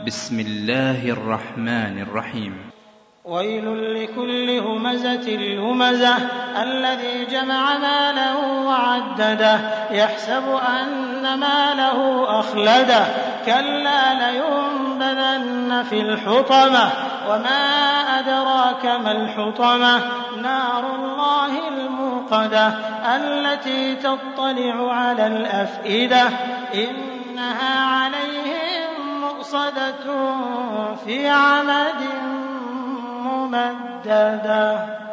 بسم الله الرحمن الرحيم. ويل لكل همزة لمزة الذي جمع ماله وعدده يحسب أن ماله أخلده كلا لينبذن في الحطمة وما أدراك ما الحطمة نار الله الموقدة التي تطلع على الأفئدة إنها عليهم مؤصدة في عمد ممددة.